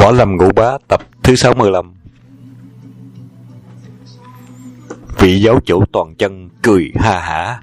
Võ Lâm Ngũ Bá tập thứ 65. Vị giáo chủ toàn chân cười ha hả.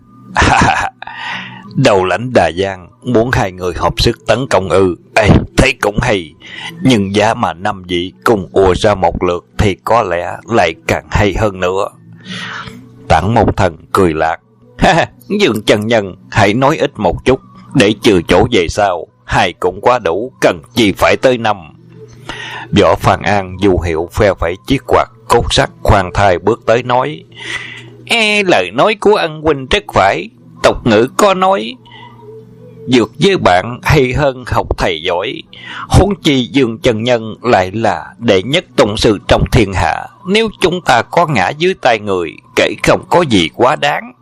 Đầu lãnh Đà Giang muốn hai người hợp sức tấn công ư? Thấy cũng hay, nhưng giá mà 5 vị cùng ùa ra một lượt thì có lẽ lại càng hay hơn nữa. Tản Môn Thần cười lạc. Dương chân nhân hãy nói ít một chút, để trừ chỗ về sau. Hai cũng quá đủ, cần gì phải tới 5. Võ Phan An dù hiệu phe phẩy chiếc quạt cốt sắt khoan thai bước tới nói: lời nói của ân huynh rất phải. Tục ngữ có nói, dược với bạn hay hơn học thầy giỏi. Huống chi Dương chân nhân lại là đệ nhất tông sư trong thiên hạ. Nếu chúng ta có ngã dưới tay người, kể không có gì quá đáng.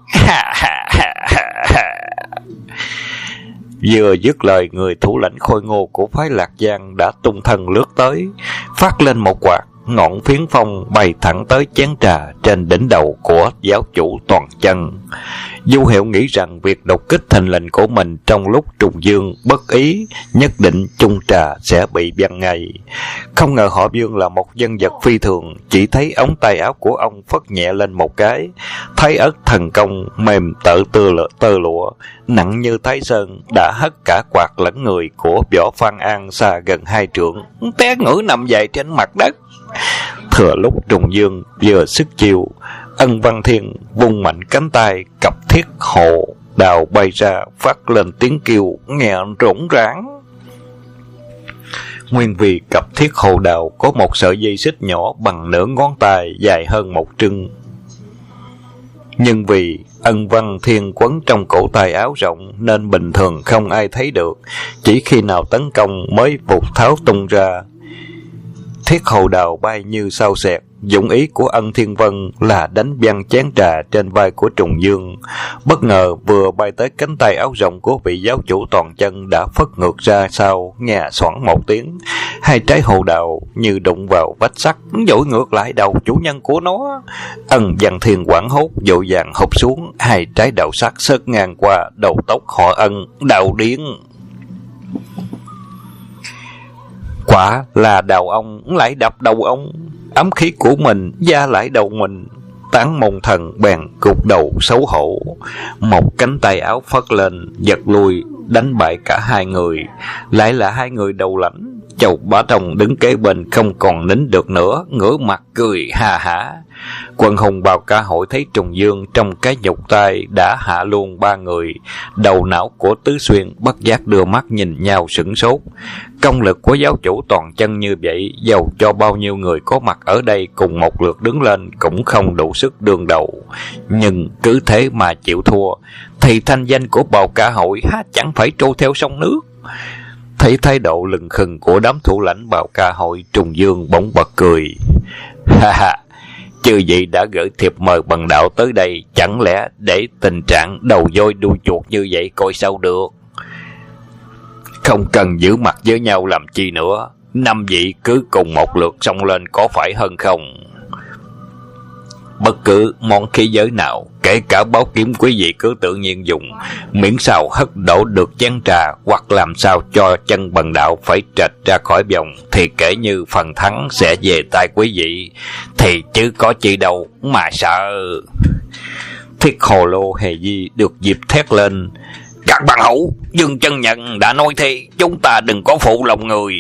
Vừa dứt lời, người thủ lãnh khôi ngô của phái Lạc Giang đã tung thân lướt tới, phát lên một quạt, ngọn phiến phong bay thẳng tới chén trà trên đỉnh đầu của giáo chủ toàn chân. Du Hiệu nghĩ rằng việc đột kích thình lình của mình trong lúc Trùng Dương bất ý, nhất định chung trà sẽ bị văng ngay. Không ngờ họ Dương là một nhân vật phi thường, chỉ thấy ống tay áo của ông phất nhẹ lên một cái, thái ớt thần công mềm tợ tơ lụa nặng như thái sơn đã hất cả quạt lẫn người của Võ Phan An xa gần 2 trượng, té ngửa nằm dài trên mặt đất. Thừa lúc Trùng Dương vừa sức chiêu, Ân Văn Thiên vung mạnh cánh tay, cặp thiết hộ đào bay ra, phát lên tiếng kêu nghe rỗng rãng. Nguyên vì cặp thiết hộ đào có một sợi dây xích nhỏ bằng nửa ngón tay, dài hơn 1 trưng. Nhưng vì Ân Văn Thiên quấn trong cổ tay áo rộng nên bình thường không ai thấy được, chỉ khi nào tấn công mới vụt tháo tung ra. Thiết hầu đào bay như sao xẹt. Dụng ý của Ân Thiên Vân là đánh văng chén trà trên vai của Trùng Dương. Bất ngờ vừa bay tới cánh tay áo rộng của vị giáo chủ toàn chân đã phất ngược ra sau, nghe xoảng một tiếng. 2 trái hồ đào như đụng vào vách sắt, dội ngược lại đầu chủ nhân của nó. Ân Văn Thiên hoảng hốt vội vàng hụp xuống, 2 trái đầu sắt xớt ngang qua đầu tóc họ Ân, đào điên. Quả là đầu ông lại đập đầu ông, ấm khí của mình da lại đầu mình. Tán Môn Thần bèn gục đầu xấu hổ, một cánh tay áo phất lên giật lui, đánh bại cả 2 người, lại là 2 người đầu lãnh. Chầu Bá Thông đứng kế bên không còn nín được nữa, ngửa mặt cười ha hả. Quần hùng Bào Ca Hội thấy Trùng Dương trong cái nhục tay đã hạ luôn 3 người, đầu não của Tứ Xuyên bất giác đưa mắt nhìn nhau sửng sốt. Công lực của giáo chủ toàn chân như vậy, dầu cho bao nhiêu người có mặt ở đây cùng một lượt đứng lên cũng không đủ sức đương đầu. Nhưng cứ thế mà chịu thua, thì thanh danh của Bào Ca Hội há chẳng phải trôi theo sông nước. Thấy thái độ lừng khừng của đám thủ lãnh Bào Ca Hội, Trùng Dương bỗng bật cười. Chư vị đã gửi thiệp mời bần đạo tới đây, chẳng lẽ để tình trạng đầu voi đuôi chuột như vậy coi sao được. Không cần giữ mặt với nhau làm chi nữa, 5 vị cứ cùng một lượt xông lên có phải hơn không? Bất cứ món khí giới nào, kể cả báo kiếm, quý vị cứ tự nhiên dùng, miễn sao hất đổ được chén trà hoặc làm sao cho chân bần đạo phải trệch ra khỏi vòng, thì kể như phần thắng sẽ về tay quý vị, thì chứ có chi đâu mà sợ. Thiết Hồ Lô Hề Di được dịp thét lên: các bạn hữu, Dương chân nhân đã nói thế, chúng ta đừng có phụ lòng người.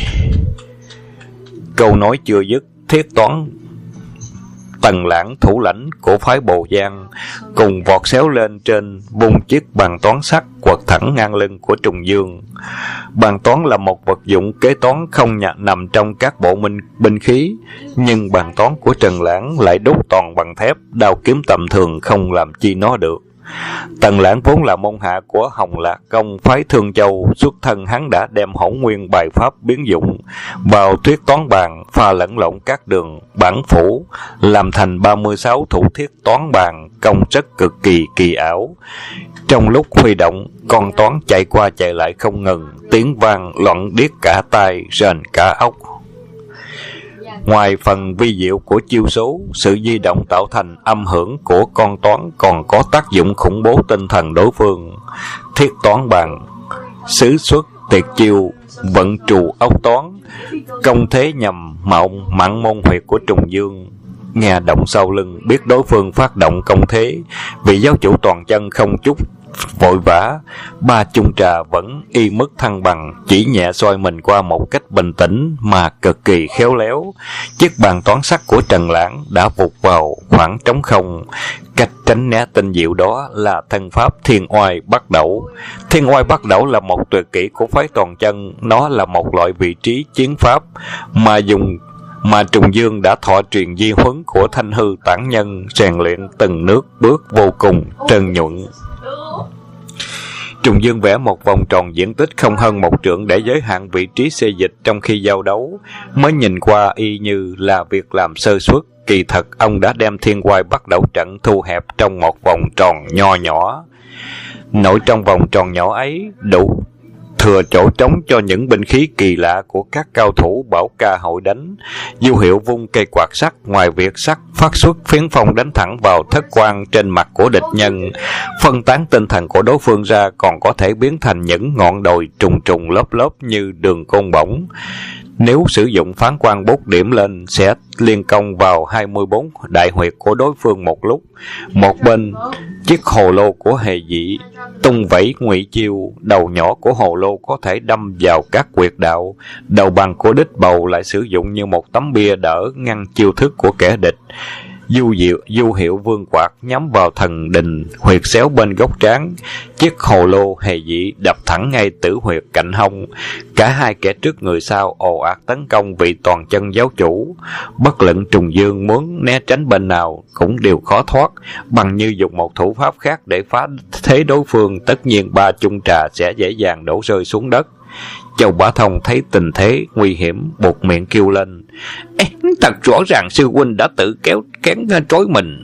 Câu nói chưa dứt, Thiết Toán Tần Lãng, thủ lãnh của phái Bồ Giang, cùng vọt xéo lên trên, vung chiếc bàn toán sắt quật thẳng ngang lưng của Trùng Dương. Bàn toán là một vật dụng kế toán không nằm trong các bộ binh khí, nhưng bàn toán của Trần Lãng lại đúc toàn bằng thép, đao kiếm tầm thường không làm chi nó được. Tần Lãng vốn là môn hạ của Hồng Lạc Công phái Thương Châu, xuất thân hắn đã đem hỗn nguyên bài pháp biến dụng vào thuyết toán bàn, pha lẫn lộn các đường bản phủ, làm thành 36 thủ thiết toán bàn, công rất cực kỳ kỳ ảo. Trong lúc huy động, con toán chạy qua chạy lại không ngừng, tiếng vang loạn điếc cả tai, rền cả óc. Ngoài phần vi diệu của chiêu số, sự di động tạo thành âm hưởng của con toán còn có tác dụng khủng bố tinh thần đối phương. Thiết toán bàn sử xuất tiệt chiêu, vận trù ốc toán, công thế nhằm mạn môn huyệt của Trùng Dương. Nghe động sau lưng, biết đối phương phát động công thế, vị giáo chủ toàn chân không chút vội vã, ba chung trà vẫn y mức thăng bằng, chỉ nhẹ xoay mình qua một cách bình tĩnh mà cực kỳ khéo léo. Chiếc bàn toán sắt của Trần Lãng đã vụt vào khoảng trống không. Cách tránh né tinh diệu đó là thân pháp Thiên Oai Bắt Đẩu. Thiên Oai Bắt Đẩu là một tuyệt kỹ của phái toàn chân. Nó là một loại vị trí chiến pháp mà Trùng Dương đã thọ truyền di huấn của Thanh Hư Tản Nhân, rèn luyện từng bước vô cùng trơn nhuận. Trùng Dương vẽ một vòng tròn diện tích không hơn 1 trượng để giới hạn vị trí xê dịch trong khi giao đấu. Mới nhìn qua y như là việc làm sơ suất, kỳ thật ông đã đem Thiên Oai Bắt Đẩu trận thu hẹp trong một vòng tròn nho nhỏ. Nội trong vòng tròn nhỏ ấy đủ thừa chỗ trống cho những binh khí kỳ lạ của các cao thủ Bảo Ca hội đánh. Du Hiệu vung cây quạt sắt, ngoài việc sắt phát xuất phiến phong đánh thẳng vào thất quan trên mặt của địch nhân, phân tán tinh thần của đối phương ra, còn có thể biến thành những ngọn đồi trùng trùng lớp lớp như đường côn bổng. Nếu sử dụng phán quan bút điểm lên, sẽ liên công vào 24 đại huyệt của đối phương một lúc. Một bên, chiếc hồ lô của hề dị tung vẩy ngụy chiêu, đầu nhỏ của hồ lô có thể đâm vào các huyệt đạo, đầu bằng của đích bầu lại sử dụng như một tấm bia đỡ ngăn chiêu thức của kẻ địch. Du Hiệu vương quạt nhắm vào thần đình huyệt xéo bên góc trán, chiếc hồ lô hề dị đập thẳng ngay tử huyệt cạnh hông. Cả hai kẻ trước người sau ồ ạt tấn công vị toàn chân giáo chủ. Bất luận Trùng Dương muốn né tránh bên nào cũng đều khó thoát, bằng như dùng một thủ pháp khác để phá thế đối phương, tất nhiên ba chung trà sẽ dễ dàng đổ rơi xuống đất. Châu Bá Thông thấy tình thế nguy hiểm, buột miệng kêu lên: thật rõ ràng sư huynh đã tự kén trói mình.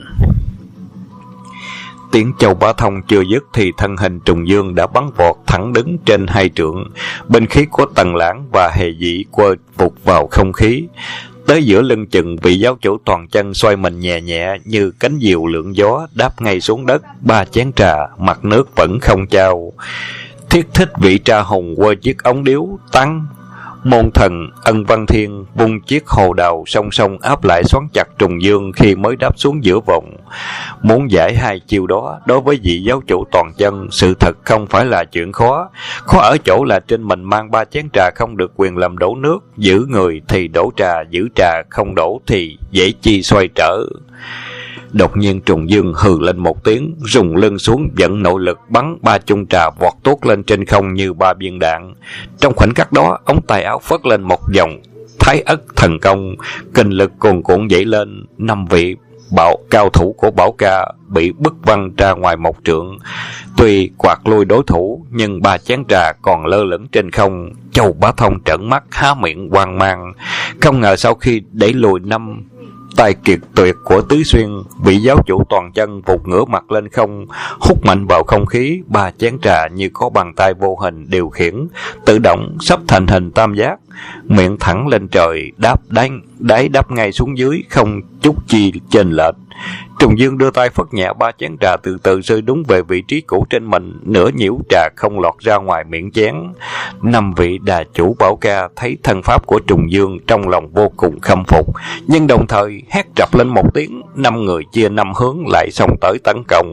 Tiếng Châu Bá Thông chưa dứt thì thân hình Trùng Dương đã bắn vọt thẳng đứng trên 2 trượng. Binh khí của Tần Lãng và hề dị quơ vụt vào không khí. Tới giữa lưng chừng, vị giáo chủ toàn chân xoay mình nhẹ nhẹ như cánh diều lượn gió, đáp ngay xuống đất. 3 chén trà, mặt nước vẫn không trao. Thiết thích vị trà hùng quơ chiếc ống điếu tăng. Môn thần Ân Văn Thiên vung chiếc hồ đào song song áp lại xoắn chặt Trùng Dương khi mới đáp xuống giữa vòng. Muốn giải hai chiêu đó, đối với vị giáo chủ toàn chân, sự thật không phải là chuyện khó. Khó ở chỗ là trên mình mang 3 chén trà không được quyền làm đổ nước, giữ người thì đổ trà, giữ trà không đổ thì dễ chi xoay trở. Đột nhiên Trùng Dương hừ lên một tiếng, rùng lưng xuống vận nội lực bắn 3 chung trà vọt tốt lên trên không như 3 viên đạn. Trong khoảnh khắc đó, ống tay áo phất lên một dòng Thái Ất thần công, kinh lực cuồn cuộn dậy lên. 5 vị cao thủ của Bảo Ca bị bức văng ra ngoài 1 trượng. Tuy quạt lui đối thủ, nhưng 3 chén trà còn lơ lửng trên không. Châu Bá Thông trợn mắt há miệng hoang mang, không ngờ sau khi đẩy lùi 5 tài kiệt tuyệt của Tứ Xuyên, vị giáo chủ toàn chân vụt ngửa mặt lên không, hút mạnh vào không khí. 3 chén trà như có bàn tay vô hình điều khiển, tự động sắp thành hình tam giác, miệng thẳng lên trời, đáy đắp ngay xuống dưới, không chút chi chênh lệch. Trùng Dương đưa tay phất nhẹ, 3 chén trà từ từ rơi đúng về vị trí cũ trên mình, nửa nhiễu trà không lọt ra ngoài miệng chén. 5 vị đà chủ Bảo Ca thấy thân pháp của Trùng Dương, trong lòng vô cùng khâm phục, nhưng đồng thời hét rập lên một tiếng. 5 người chia 5 hướng lại xông tới tấn công.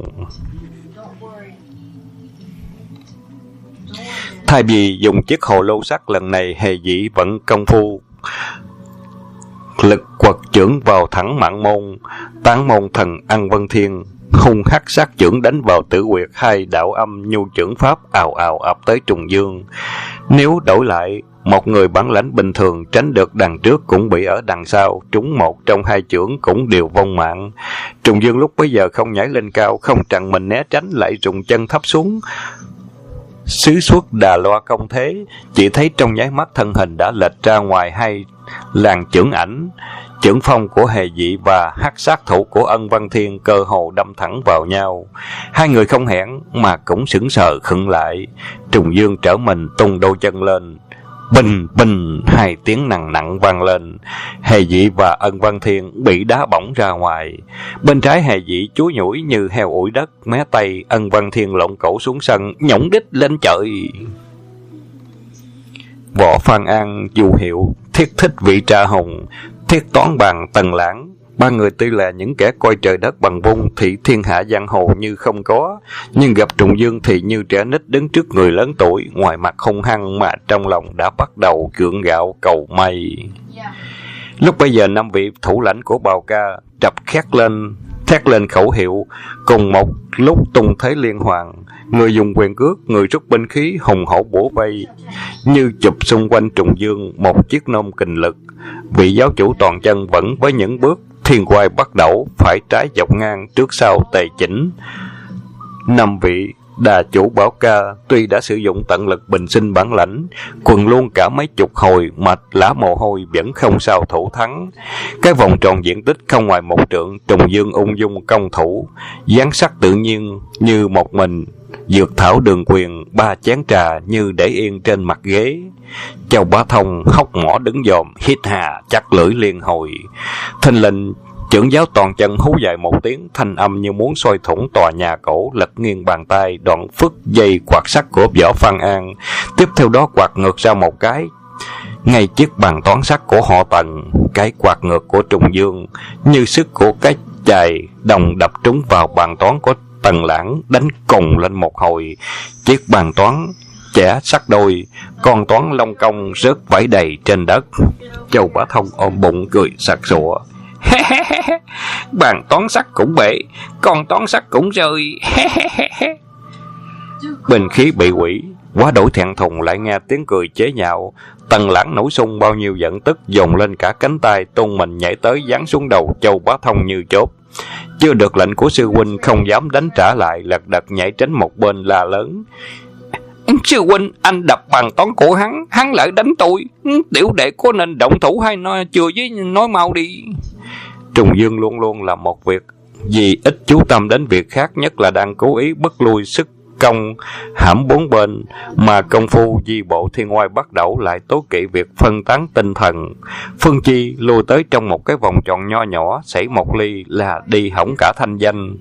Thay vì dùng chiếc hồ lô sắt, lần này hề dị vận công phu lực quật chưởng vào thẳng mạn môn. Tán môn thần Ân Văn Thiên hung hắc sát chưởng đánh vào tử huyệt, 2 đạo âm nhu chưởng pháp ào ào ập tới Trùng Dương. Nếu đổi lại, một người bản lãnh bình thường tránh được đằng trước cũng bị ở đằng sau, trúng một trong 2 chưởng cũng đều vong mạng. Trùng Dương lúc bấy giờ không nhảy lên cao, không trằn mình né tránh, lại dùng chân thấp xuống xứ xuất đà loa công thế. Chỉ thấy trong nháy mắt thân hình đã lệch ra ngoài 2 làn chưởng ảnh. Chưởng phong của hề dị và hắc sát thủ của Ân Văn Thiên cơ hồ đâm thẳng vào nhau. 2 người không hẹn mà cũng sững sờ khựng lại. Trùng Dương trở mình tung đôi chân lên, bình bình 2 tiếng nặng nặng vang lên. Hề dị và Ân Văn Thiên bị đá bổng ra ngoài. Bên trái hề dị chúi nhủi như heo ủi đất, mé tay Ân Văn Thiên lộn cổ xuống sân, nhổng đích lên trời. Võ Phan An, Du Hiệu, Thiết Thích Vị Tra Hùng, Thiết Toán Bàn, Tần Lãng. Ba người tuy là những kẻ coi trời đất bằng vung, thì thiên hạ giang hồ như không có, nhưng gặp Trùng Dương thì như trẻ nít đứng trước người lớn tuổi, ngoài mặt hung hăng mà trong lòng đã bắt đầu gượng gạo cầu may. Lúc bây giờ 5 vị thủ lãnh của Bào Ca trập thét lên khẩu hiệu, cùng một lúc tung thế liên hoàn, người dùng quyền cước, người rút binh khí hùng hổ bổ vây, như chụp xung quanh Trùng Dương một chiếc nôm kình lực. Vị giáo chủ toàn chân vẫn với những bước thiên quay bắt đầu, phải trái dọc ngang, trước sau tề chỉnh. 5 vị đà chủ Bảo Ca tuy đã sử dụng tận lực bình sinh bản lãnh, quần luôn cả mấy chục hồi mà lã mồ hôi vẫn không sao thủ thắng. Cái vòng tròn diện tích không ngoài 1 trượng, Trùng Dương ung dung công thủ, dáng sắc tự nhiên như một mình. Dược thảo đường quyền 3 chén trà như để yên trên mặt ghế. Châu Bá Thông hốc mỏ đứng dòm, hít hà chắc lưỡi liên hồi. Thình lình chưởng giáo toàn chân hú dài một tiếng, thanh âm như muốn soi thủng tòa nhà cổ, lật nghiêng bàn tay, đoạn phức dây quạt sắt của Võ Phan An. Tiếp theo đó quạt ngược ra một cái, ngay chiếc bàn toán sắt của họ Tần. Cái quạt ngược của Trùng Dương như sức của cái chày đồng đập trúng vào bàn toán của Tần Lãng, đánh cùng lên một hồi. Chiếc bàn toán chẻ sắt đôi, con toán long công rớt vãi đầy trên đất. Châu Bá Thông ôm bụng cười sặc sụa. Bàn toán sắt cũng bể, con toán sắt cũng rơi. Bình khí bị hủy, quá đổi thẹn thùng lại nghe tiếng cười chế nhạo. Tần Lãng nổi xung bao nhiêu giận tức, dồn lên cả cánh tay, tung mình nhảy tới giáng xuống đầu Châu Bá Thông như chốt. Chưa được lệnh của sư huynh không dám đánh trả lại, lật đật nhảy tránh một bên la lớn. Sư huynh, anh đập bàn toán của hắn lại đánh tôi. Tiểu đệ có nên động thủ hay nói chưa với nói mau đi. Trùng Dương luôn luôn là một việc vì ít chú tâm đến việc khác, nhất là đang cố ý bức lui sức công hãm bốn bên, mà công phu di bộ thiên ngoại bắt đầu lại tố kỵ việc phân tán tinh thần. Phương chi lùi tới trong một cái vòng tròn nho nhỏ, xảy một ly là đi hỏng cả thanh danh.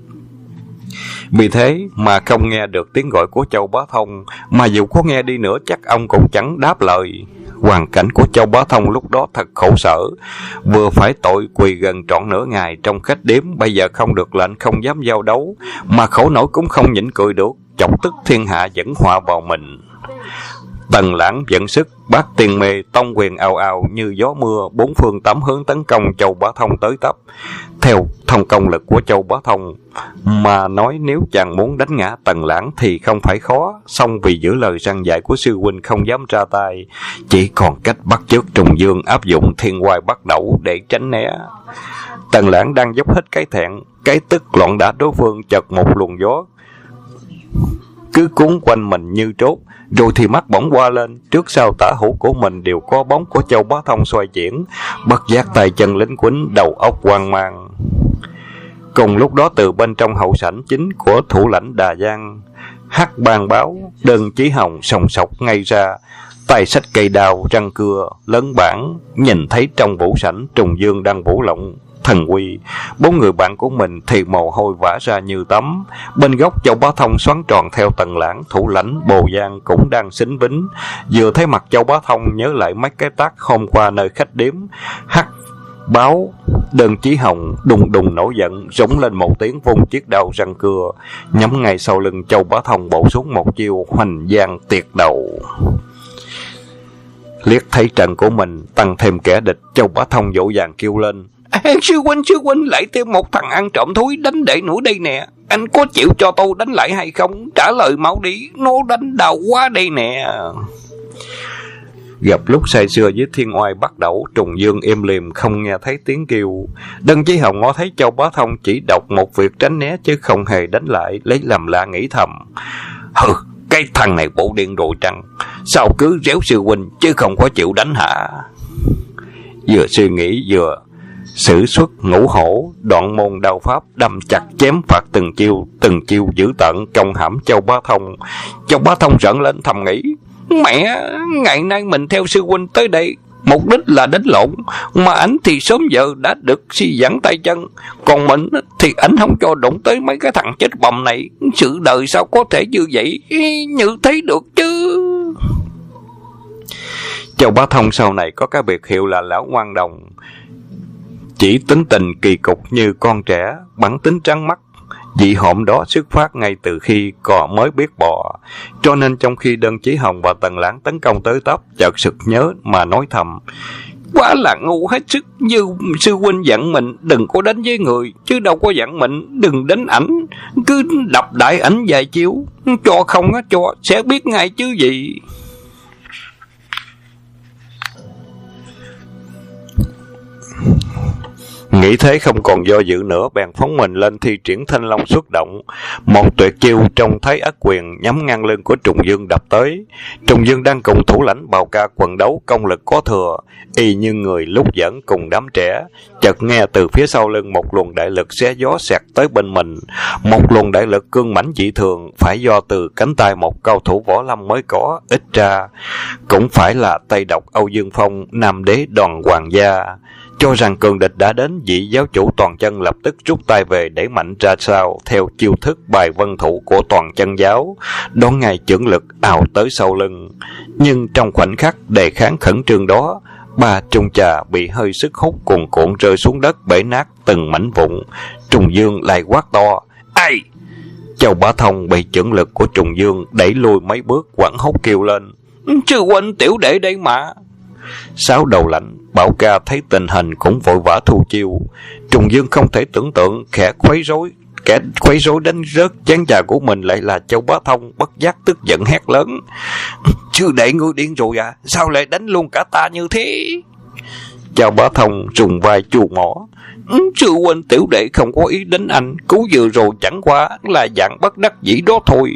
Vì thế mà không nghe được tiếng gọi của Châu Bá Thông, mà dù có nghe đi nữa chắc ông cũng chẳng đáp lời. Hoàn cảnh của Châu Bá Thông lúc đó thật khổ sở, vừa phải tội quỳ gần trọn nửa ngày trong khách điếm, bây giờ không được lệnh không dám giao đấu, mà khổ nổi cũng không nhịn cười được, chọc tức thiên hạ dẫn họa vào mình. Tần Lãng vận sức, bát tiền mê tông quyền ào ào như gió mưa, bốn phương tám hướng tấn công Châu Bá Thông tới tấp. Theo thông công lực của Châu Bá Thông mà nói, nếu chàng muốn đánh ngã Tần Lãng thì không phải khó, song vì giữ lời răn dạy của sư huynh không dám ra tay, chỉ còn cách bắt chước Trùng Dương áp dụng thiên oai bắt đầu để tránh né. Tần Lãng đang dốc hết cái thẹn, cái tức loạn đả đối phương, chợt một luồng gió cứ cuốn quanh mình như trốt, rồi thì mắt bỗng qua lên, trước sau tả hữu của mình đều có bóng của Châu Bá Thông xoay chuyển, bất giác tay chân lính quýnh, đầu óc hoang mang. Cùng lúc đó, từ bên trong hậu sảnh chính của thủ lãnh Đà Giang, Hắc Ban Báo, Đơn Chí Hồng sòng sọc ngay ra, tay xách cây đao, răng cưa, lớn bản, nhìn thấy trong vũ sảnh Trùng Dương đang vũ lộng thần uy. Bốn người bạn của mình thì mồ hôi vã ra như tắm. Bên góc Châu Bá Thông xoắn tròn theo Tần Lãng, thủ lãnh Bồ Giang cũng đang xính bính. Vừa thấy mặt Châu Bá Thông nhớ lại mấy cái tác hôm qua nơi khách điếm. Hắc Báo, Đơn Chí Hồng đùng đùng nổi giận, rống lên một tiếng, vung chiếc đao răng cưa nhắm ngay sau lưng Châu Bá Thông, bổ xuống một chiêu hoành giang tiệt đầu. Liếc thấy trận của mình tăng thêm kẻ địch, Châu Bá Thông dỗ dàng kêu lên. Sư huynh, lại thêm một thằng ăn trộm thúi đánh đệ nữa đây nè. Anh có chịu cho tôi đánh lại hay không? Trả lời mau đi, nó đánh đau quá đây nè. Gặp lúc say sưa với thiên oai bắt đầu, Trùng Dương im lìm không nghe thấy tiếng kêu. Đơn Chí Hồng ngó thấy Châu Bá Thông chỉ đọc một việc tránh né chứ không hề đánh lại, lấy làm lạ nghĩ thầm. Hừ, cái thằng này bộ điên rồi trăng, sao cứ réo sư huynh chứ không có chịu đánh hả? Vừa suy nghĩ vừa sử xuất Ngũ Hổ, Đoạn Môn đao pháp, đâm chặt chém phạt từng chiêu dữ tợn công hãm Châu Bá Thông. Châu Bá Thông rợn lên thầm nghĩ, mẹ, ngày nay mình theo sư huynh tới đây mục đích là đánh lộn, mà ảnh thì sớm giờ đã được suy giãn tay chân, còn mình thì ảnh không cho đụng tới mấy cái thằng chết bầm này. Sự đời sao có thể như vậy, như thế được chứ? Châu Bá Thông sau này có cái biệt hiệu là lão ngoan đồng, chỉ tính tình kỳ cục như con trẻ, bản tính trắng mắt. Dị hộm đó xuất phát ngay từ khi cò mới biết bò, cho nên trong khi đơn Chí Hồng và Tần Lãng tấn công tới tấp, chợt sực nhớ mà nói thầm: quá là ngu hết sức, như sư huynh dặn mình đừng có đánh với người, chứ đâu có dặn mình đừng đánh ảnh, cứ đập đại ảnh vài chiếu, cho không á cho sẽ biết ngay chứ gì. Nghĩ thế không còn do dự nữa, bèn phóng mình lên thi triển Thanh Long xuất động. Một tuyệt chiêu trong Thái Ất Quyền nhắm ngang lưng của Trùng Dương đập tới. Trùng Dương đang cùng thủ lãnh Bào Ca quần đấu, công lực có thừa, y như người lúc giỡn cùng đám trẻ. Chợt nghe từ phía sau lưng một luồng đại lực xé gió xẹt tới bên mình. Một luồng đại lực cương mãnh dị thường, phải do từ cánh tay một cao thủ võ lâm mới có, ít ra cũng phải là Tây Độc Âu Dương Phong, Nam Đế Đoàn Hoàng gia. Cho rằng cường địch đã đến, vị giáo chủ Toàn Chân lập tức rút tay về đẩy mạnh ra sau theo chiêu thức bài vân thủ của Toàn Chân giáo, đón ngay chưởng lực ào tới sau lưng. Nhưng trong khoảnh khắc đề kháng khẩn trương đó, ba trung trà bị hơi sức hút cuồn cuộn rơi xuống đất, bể nát từng mảnh vụn. Trùng Dương lại quát to: ai? Châu Bá Thông bị chưởng lực của Trùng Dương đẩy lùi mấy bước, hoảng hốt kêu lên: sư huynh, tiểu đệ đây mà. Sáu đầu lãnh Bảo Ca thấy tình hình cũng vội vã thu chiêu. Trùng Dương không thể tưởng tượng kẻ quấy rối đánh rớt chén trà của mình lại là Châu Bá Thông, bất giác tức giận hét lớn: sư đệ ngươi điên rồi à, sao lại đánh luôn cả ta như thế? Châu Bá Thông rùng vai chù mỏ: sư huynh, tiểu đệ không có ý đánh anh, cứu vừa rồi chẳng qua là dạng bất đắc dĩ đó thôi.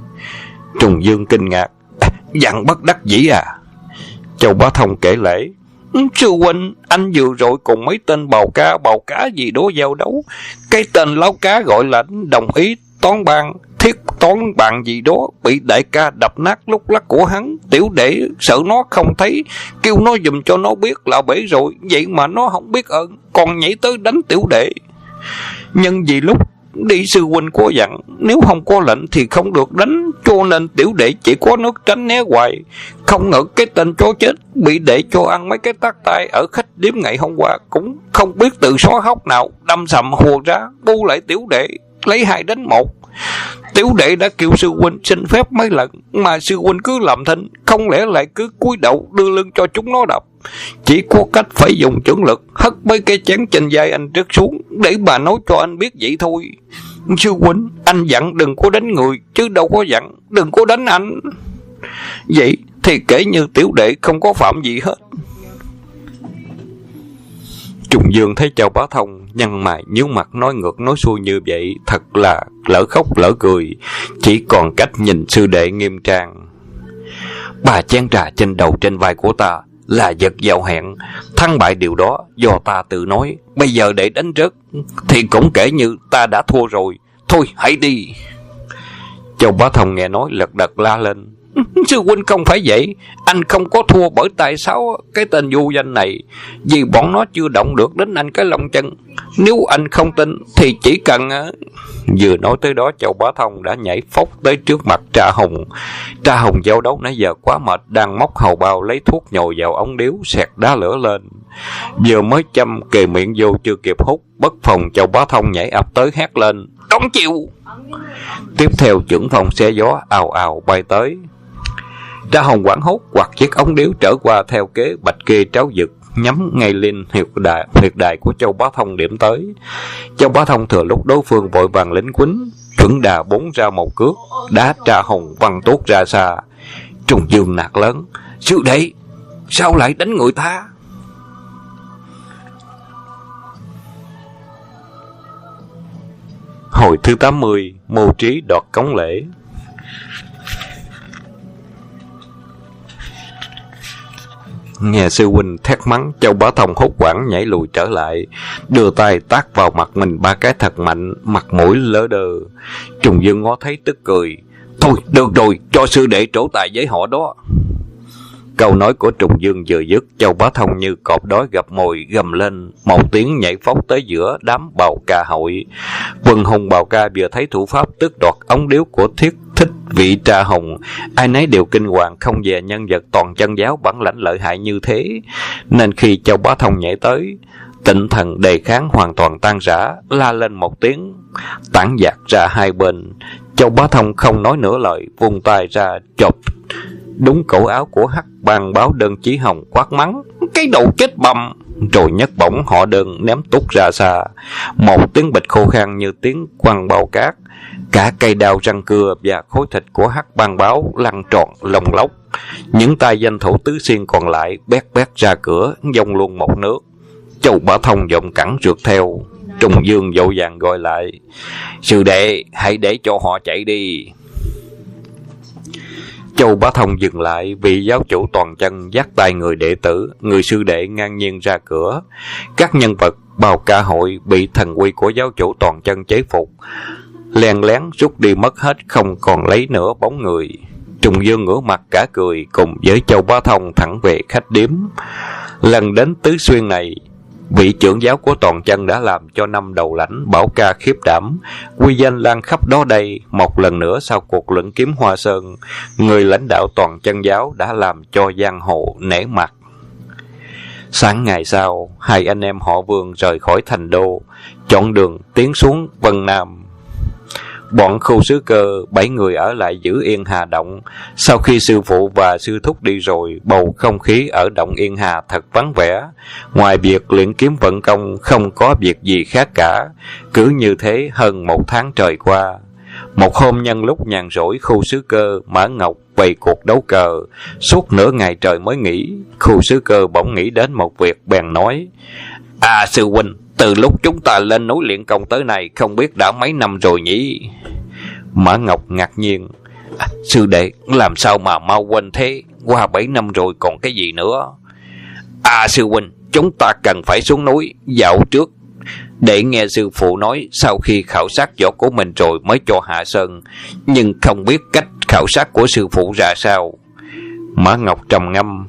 Trùng Dương kinh ngạc: dạng bất đắc dĩ à? Châu Bá Thông kể lễ: sư huynh, anh vừa rồi cùng mấy tên bào cá gì đó giao đấu. Cái tên láo cá gọi là Đồng Ý Toán Bang, Thiết Toán Bạn gì đó, bị đại ca đập nát lúc lắc của hắn. Tiểu đệ sợ nó không thấy, kêu nó giùm cho nó biết là bể rồi, vậy mà nó không biết ơn, còn nhảy tới đánh tiểu đệ. Nhưng vì lúc đi sư huynh có dặn, nếu không có lệnh thì không được đánh, cho nên tiểu đệ chỉ có nước tránh né hoài. Không ngờ cái tên chó chết bị đệ cho ăn mấy cái tát tay ở khách điếm ngày hôm qua, cũng không biết từ xó hốc nào đâm sầm hùa ra, bu lại tiểu đệ, lấy 2 đánh 1. Tiểu đệ đã kêu sư huynh xin phép mấy lần, mà sư huynh cứ làm thinh, không lẽ lại cứ cúi đầu đưa lưng cho chúng nó đập. Chỉ có cách phải dùng chưởng lực hất mấy cái chén trên vai anh rớt xuống, để bà nói cho anh biết vậy thôi. Sư huynh, anh dặn đừng có đánh người, chứ đâu có dặn đừng có đánh anh. Vậy thì kể như tiểu đệ không có phạm gì hết. Trùng Dương thấy Châu Bá Thông nhăn mày nhíu mặt, nói ngược nói xuôi như vậy, thật là lỡ khóc lỡ cười, chỉ còn cách nhìn sư đệ nghiêm trang. 3 chén trà trên đầu trên vai của ta là vật giao hẹn, thắng bại điều đó do ta tự nói, bây giờ để đánh rớt thì cũng kể như ta đã thua rồi, thôi hãy đi. Châu Bá Thông nghe nói lật đật la lên: sư huynh không phải vậy, anh không có thua bởi tại sao cái tên vô danh này, vì bọn nó chưa động được đến anh cái lông chân. Nếu anh không tin thì chỉ cần... Vừa nói tới đó, Châu Bá Thông đã nhảy phóc tới trước mặt Tra Hồng. Tra Hồng giao đấu nãy giờ quá mệt, đang móc hầu bao lấy thuốc nhồi vào ống điếu, xẹt đá lửa lên. Vừa mới châm kề miệng vô chưa kịp hút, bất phòng Châu Bá Thông nhảy ập tới hét lên: đón chiều! Tiếp theo chưởng phong xe gió ào ào bay tới. Tra Hồng quảng hốt quặt chiếc ống điếu trở qua theo kế bạch kê tráo dực, nhắm ngay lên huyệt đài của Châu Bá Thông điểm tới. Châu Bá Thông thừa lúc đối phương vội vàng lính quýnh, chuẩn đà 4 ra một cước, đá Tra Hồng văng tốt ra xa. Trùng Dương nạt lớn: sư đệ, sao lại đánh người ta? Hồi thứ 80, mưu trí đoạt cống lễ. Nghe sư huynh thét mắng, Châu Bá Thông hốt hoảng nhảy lùi trở lại, đưa tay tát vào mặt mình 3 cái thật mạnh, mặt mũi lỡ đơ. Trùng Dương ngó thấy tức cười: thôi được rồi, cho sư đệ trổ tài với họ đó. Câu nói của Trùng Dương vừa dứt, Châu Bá Thông như cọp đói gặp mồi gầm lên một tiếng, nhảy phóc tới giữa đám bào ca hội. Quần hùng bào ca vừa thấy thủ pháp tước đoạt ống điếu của Thiết Thích vị Tra Hùng, ai nấy đều kinh hoàng không về nhân vật toàn chân giáo bản lãnh lợi hại như thế, nên khi Châu Bá Thông nhảy tới, tinh thần đề kháng hoàn toàn tan rã, la lên một tiếng, tản dạt ra hai bên. Châu Bá Thông không nói nửa lời, vung tay ra chộp đúng cổ áo của Hắc Bang báo Đơn Chí Hồng, quát mắng: cái đầu chết bầm! Rồi nhấc bổng họ Đơn ném tút ra xa. Một tiếng bịch khô khan như tiếng quăng bao cát. Cả cây đao răng cưa và khối thịt của Hắc Bang báo lăn tròn lông lốc. Những tay danh thủ tứ xuyên còn lại bét bét ra cửa, dông luôn một nước. Châu Bá Thông vọng cẳng rượt theo. Trùng Dương vội vàng gọi lại: sư đệ, hãy để cho họ chạy đi. Châu Bá Thông dừng lại, vị giáo chủ toàn chân dắt tay người đệ tử, người sư đệ ngang nhiên ra cửa. Các nhân vật bao cả hội bị thần uy của giáo chủ toàn chân chế phục, len lén rút đi mất hết, không còn lấy nửa bóng người. Trùng Dương ngửa mặt cả cười, cùng với Châu Bá Thông thẳng về khách điếm. Lần đến Tứ Xuyên này, vị trưởng giáo của toàn chân đã làm cho năm đầu lãnh Bảo Ca khiếp đảm, uy danh lan khắp đó đây. Một lần nữa sau cuộc luận kiếm Hoa Sơn, người lãnh đạo toàn chân giáo đã làm cho giang hồ nể mặt. Sáng ngày sau, hai anh em họ Vương rời khỏi thành đô, chọn đường tiến xuống Vân Nam. Bọn Khu Sứ Cơ 7 người ở lại giữ Yên Hà Động. Sau khi sư phụ và sư thúc đi rồi, bầu không khí ở Động Yên Hà thật vắng vẻ. Ngoài việc luyện kiếm vận công, không có việc gì khác cả. Cứ như thế hơn một tháng trời qua. Một hôm nhân lúc nhàn rỗi, Khu Sứ Cơ, Mã Ngọc bày cuộc đấu cờ. Suốt nửa ngày trời mới nghỉ. Khu Sứ Cơ bỗng nghĩ đến một việc, bèn nói: sư huynh, từ lúc chúng ta lên núi luyện công tới nay không biết đã mấy năm rồi nhỉ? Mã Ngọc ngạc nhiên: sư đệ, làm sao mà mau quên thế? Qua 7 năm rồi còn cái gì nữa? Sư huynh, chúng ta cần phải xuống núi dạo trước để nghe sư phụ nói sau khi khảo sát võ của mình rồi mới cho hạ sơn, nhưng không biết cách khảo sát của sư phụ ra sao. Mã Ngọc trầm ngâm: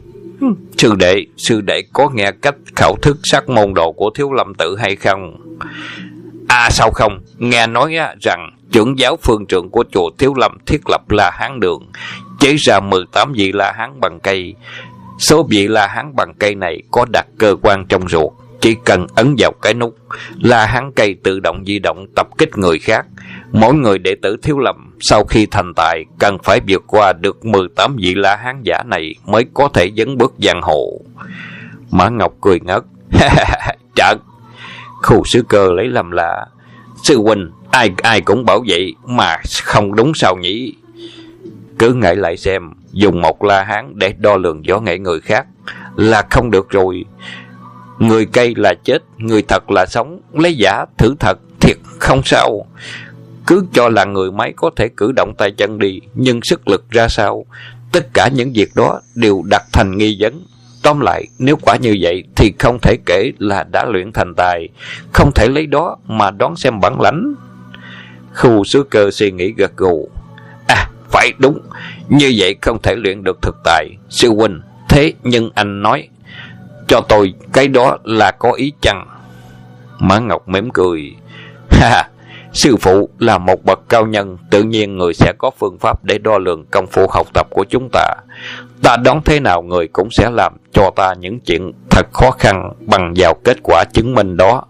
sư đệ có nghe cách khảo thức sát môn đồ của Thiếu Lâm Tự hay không? Sao không, nghe nói rằng trưởng giáo phương trượng của chùa Thiếu Lâm thiết lập La Hán Đường, chế ra 18 vị La Hán bằng cây. Số vị La Hán bằng cây này có đặt cơ quan trong ruột, chỉ cần ấn vào cái nút, La Hán cây tự động di động tập kích người khác. Mỗi người đệ tử Thiếu Lâm sau khi thành tài cần phải vượt qua được 18 vị La Hán giả này mới có thể dấn bước giang hồ. Mã Ngọc cười ngất: Chợt Khu Sứ Cơ lấy làm lạ: sư huynh, ai cũng bảo vậy mà không đúng sao nhỉ? Cứ ngẫm lại xem, dùng một La Hán để đo lường võ nghệ người khác là không được rồi. Người cây là chết, người thật là sống, lấy giả thử thật, thiệt không sao. Cứ cho là người máy có thể cử động tay chân đi, nhưng sức lực ra sao? Tất cả những việc đó đều đặt thành nghi vấn. Tóm lại, nếu quả như vậy thì không thể kể là đã luyện thành tài, không thể lấy đó mà đoán xem bản lãnh. Khu Sứ Cơ suy nghĩ gật gù: phải đúng, như vậy không thể luyện được thực tài. Sư huynh, thế nhưng anh nói cho tôi cái đó là có ý chăng? Mã Ngọc mỉm cười: sư phụ là một bậc cao nhân, tự nhiên người sẽ có phương pháp để đo lường công phu học tập của chúng ta. Ta đoán thế nào người cũng sẽ làm cho ta những chuyện thật khó khăn bằng vào kết quả chứng minh đó.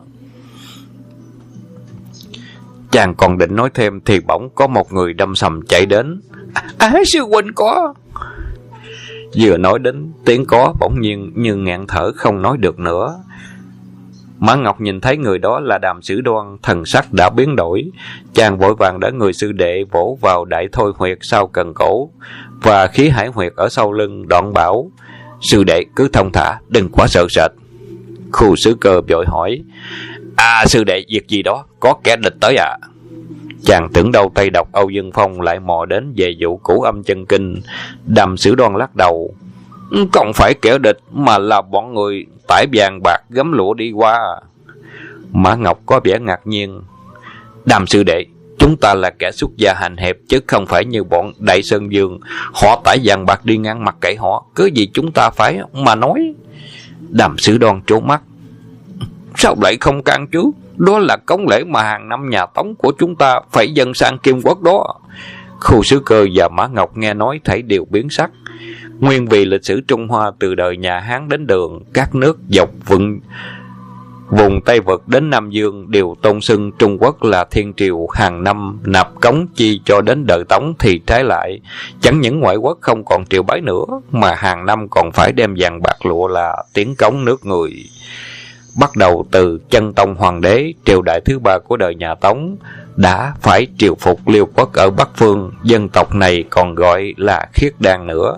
Chàng còn định nói thêm thì bỗng có một người đâm sầm chạy đến: sư huynh có. Vừa nói đến tiếng có, bỗng nhiên như ngạn thở không nói được nữa. Mã Ngọc nhìn thấy người đó là Đàm Sử Đoan, thần sắc đã biến đổi. Chàng vội vàng đỡ người sư đệ vỗ vào đại thôi huyệt sau cần cổ và khí hải huyệt ở sau lưng, đoạn bảo: sư đệ cứ thông thả, đừng quá sợ sệt. Khu Sứ Cơ vội hỏi: sư đệ, việc gì đó, có kẻ địch tới à? Chàng tưởng đâu tay độc Âu Dương Phong lại mò đến về vụ cửu âm chân kinh. Đàm Sử Đoan lắc đầu: không phải kẻ địch mà là bọn người tải vàng bạc gấm lụa đi qua. Mã Ngọc có vẻ ngạc nhiên: Đàm sư đệ, chúng ta là kẻ xuất gia hành hẹp, chứ không phải như bọn Đại Sơn Dương. Họ tải vàng bạc đi ngang mặt kệ họ, cứ gì chúng ta phải mà nói. Đàm Sử Đoan trố mắt: sao lại không can chứ? Đó là cống lễ mà hàng năm nhà Tống của chúng ta phải dâng sang Kim Quốc đó. Khu Sứ Cơ và Mã Ngọc nghe nói thảy đều biến sắc. Nguyên vì lịch sử Trung Hoa từ đời nhà Hán đến Đường, các nước dọc vùng Tây Vực đến Nam Dương đều tôn xưng Trung Quốc là thiên triều, hàng năm nạp cống chi cho đến đời Tống thì trái lại, chẳng những ngoại quốc không còn triều bái nữa, mà hàng năm còn phải đem vàng bạc lụa là tiến cống nước người. Bắt đầu từ Chân Tông Hoàng đế, triều đại thứ 3 của đời nhà Tống, đã phải triều phục Liêu quốc ở Bắc Phương, dân tộc này còn gọi là Khiết Đan nữa.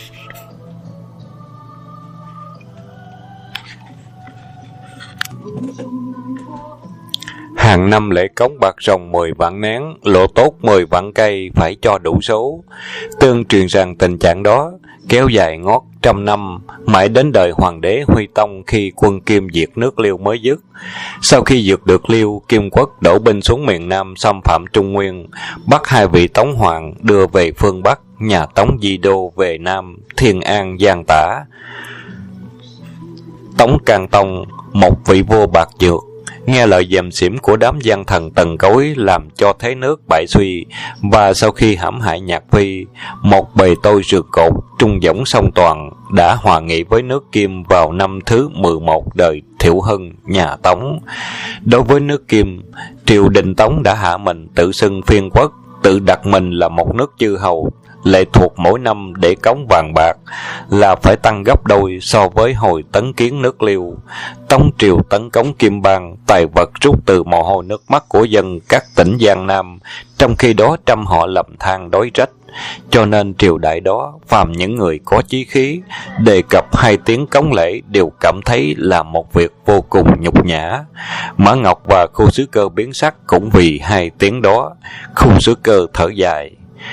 Hàng năm lễ cống bạc rồng 10 vạn nén, lộ tốt 10 vạn cây phải cho đủ số. Tương truyền rằng tình trạng đó kéo dài ngót trăm năm, mãi đến đời Hoàng đế Huy Tông khi quân Kim diệt nước Liêu mới dứt. Sau khi diệt được Liêu, Kim quốc đổ binh xuống miền Nam xâm phạm Trung Nguyên, bắt hai vị Tống hoàng đưa về phương Bắc, nhà Tống di đô về Nam, Thiên An, Giang Tả. Tống Can Tông, một vị vua bạc nhược, nghe lời dèm xỉm của đám gian thần Tần Cối làm cho thế nước bại suy, và sau khi hãm hại Nhạc Phi, một bầy tôi rượt cột trung dũng song toàn, đã hòa nghị với nước Kim vào năm thứ 11 đời Thiệu Hưng, nhà Tống. Đối với nước Kim, triều đình Tống đã hạ mình tự xưng phiên quốc, tự đặt mình là một nước chư hầu, lệ thuộc mỗi năm để cống vàng bạc là phải tăng gấp đôi so với hồi tấn kiến nước Liêu. Tống triều tấn cống Kim Bang, tài vật rút từ mồ hôi nước mắt của dân các tỉnh Giang Nam, trong khi đó trăm họ lầm than đói rách. Cho nên triều đại đó, phàm những người có chí khí đề cập hai tiếng cống lễ đều cảm thấy là một việc vô cùng nhục nhã. Mã Ngọc và Khu Sứ Cơ biến sắc cũng vì hai tiếng đó. Khu Sứ Cơ thở dài: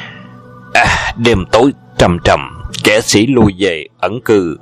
đêm tối trầm trầm, kẻ sĩ lui về ẩn cư.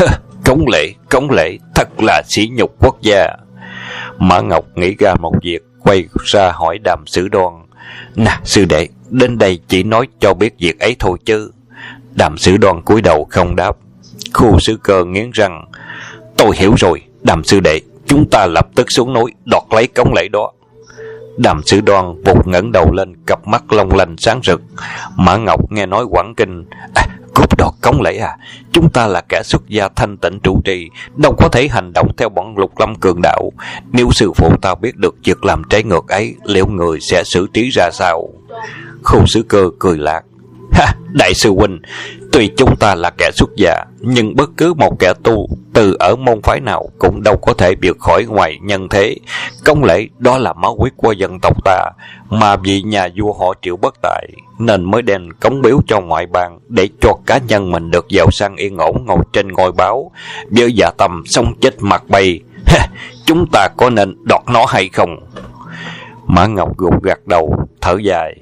Cống lễ thật là sỉ nhục quốc gia. Mã Ngọc nghĩ ra một việc, quay ra hỏi Đàm Sử Đoan: nè sư đệ, đến đây chỉ nói cho biết việc ấy thôi chứ. Đàm Sử Đoan cúi đầu không đáp. Khu Sứ Cơ nghiến răng: tôi hiểu rồi, Đàm sư đệ, chúng ta lập tức xuống núi đoạt lấy cống lễ đó. Đàm Sử Đoan vụt ngẩng đầu lên, cặp mắt long lanh sáng rực. Mã Ngọc nghe nói hoảng kinh: cướp đoạt cống lễ à? Chúng ta là kẻ xuất gia thanh tịnh trụ trì, đâu có thể hành động theo bọn Lục Lâm cường đạo. Nếu sư phụ ta biết được việc làm trái ngược ấy, liệu người sẽ xử trí ra sao? Khu Sứ Cơ cười lạc: đại sư huynh, tuy chúng ta là kẻ xuất gia, nhưng bất cứ một kẻ tu từ ở môn phái nào cũng đâu có thể vượt khỏi ngoài nhân thế. Cống lễ đó là máu huyết của dân tộc ta, mà vì nhà vua họ Triệu bất tài nên mới đem cống biếu cho ngoại bang, để cho cá nhân mình được giàu sang yên ổn ngồi trên ngôi báo, với dạ tâm sống chết mặt bay. Chúng ta có nên đoạt nó hay không? Mã Ngọc gục gật đầu thở dài: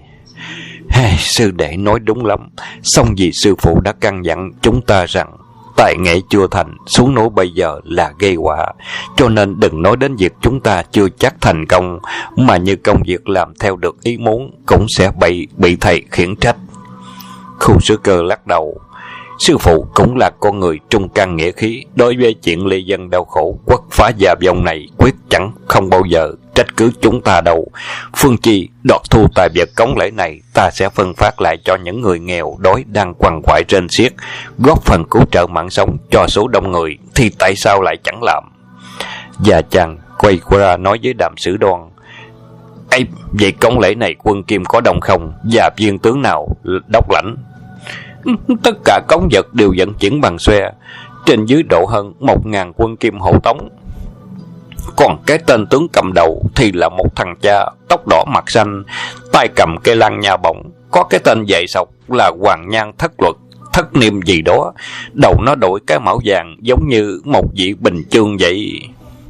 sư đệ nói đúng lắm, song vì sư phụ đã căn dặn chúng ta rằng tài nghệ chưa thành, xuống núi bây giờ là gây họa, cho nên đừng nói đến việc chúng ta chưa chắc thành công, mà như công việc làm theo được ý muốn cũng sẽ bị thầy khiển trách. Khu Sứ Cơ lắc đầu: sư phụ cũng là con người trung căn nghĩa khí, đối với chuyện lê dân đau khổ, quốc phá gia vong này quyết chẳng không bao giờ trách cứ chúng ta đâu. Phương chi đoạt thu tài vật cống lễ này, ta sẽ phân phát lại cho những người nghèo đói đang quằn quại trên xiết, góp phần cứu trợ mạng sống cho số đông người, thì tại sao lại chẳng làm? Và chàng quay qua nói với Đàm Sử Đoan: ấy, vậy cống lễ này quân Kim có đông không, và viên tướng nào đốc lãnh? Tất cả cống vật đều vận chuyển bằng xe, trên dưới độ hơn 1000 quân Kim hộ tống. Còn cái tên tướng cầm đầu thì là một thằng cha tóc đỏ mặt xanh, tay cầm cây lan nha bổng, có cái tên dạy sọc là Hoàng Nhan Thất Luật, Thất Niệm gì đó, đầu nó đội cái mão vàng giống như một vị bình chương vậy.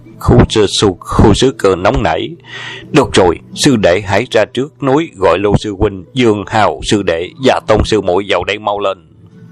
Khu Sứ Cơ nóng nảy: được rồi, sư đệ hãy ra trước núi gọi Lô sư huynh, Dương Hào sư đệ và Tôn sư muội vào đây mau lên.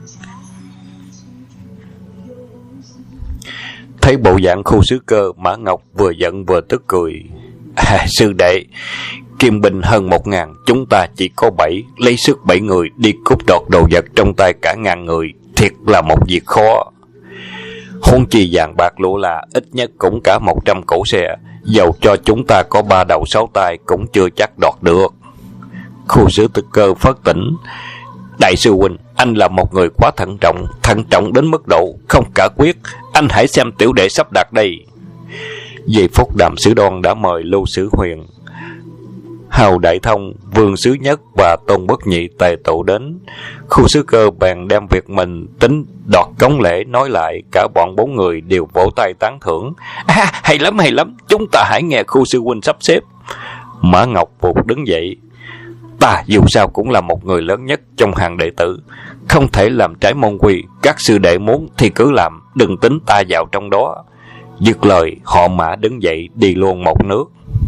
Thấy bộ dạng Khu Sứ Cơ, Mã Ngọc vừa giận vừa tức cười: sư đệ, Kim binh hơn 1000, chúng ta chỉ có 7, lấy sức 7 người đi cướp đoạt đồ vật trong tay cả 1000 người, thiệt là một việc khó. Huống chi vàng bạc lụa là ít nhất cũng cả 100 cỗ xe, dầu cho chúng ta có 3 đầu 6 tay cũng chưa chắc đoạt được. Khu sử tư cơ phất tỉnh. Đại sư huynh, anh là một người quá thận trọng đến mức độ không cả quyết. Anh hãy xem tiểu đệ sắp đặt đây. Giây phút Đàm Sử Đoan đã mời Lưu Sử Huyền, Hào Đại Thông, Vương Sứ Nhất và Tôn Bất Nhị tề tụ đến. Khu Sứ Cơ bèn đem việc mình tính đoạt cống lễ nói lại, cả bọn 4 người đều vỗ tay tán thưởng. Hay lắm, chúng ta hãy nghe Khu sư huynh sắp xếp. Mã Ngọc vụt đứng dậy. Ta dù sao cũng là một người lớn nhất trong hàng đệ tử, không thể làm trái môn quy. Các sư đệ muốn thì cứ làm, đừng tính ta vào trong đó. Dứt lời, họ Mã đứng dậy đi luôn một nước.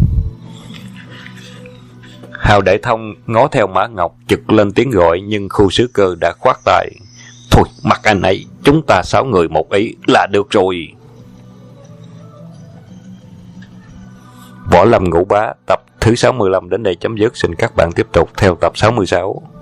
Hào Đại Thông ngó theo Mã Ngọc, chực lên tiếng gọi, nhưng Khu Sứ Cơ đã khoát tay. Thôi mặc anh ấy, chúng ta 6 người một ý là được rồi. Võ Lâm Ngũ Bá tập thứ 65 đến đây chấm dứt. Xin các bạn tiếp tục theo tập 66.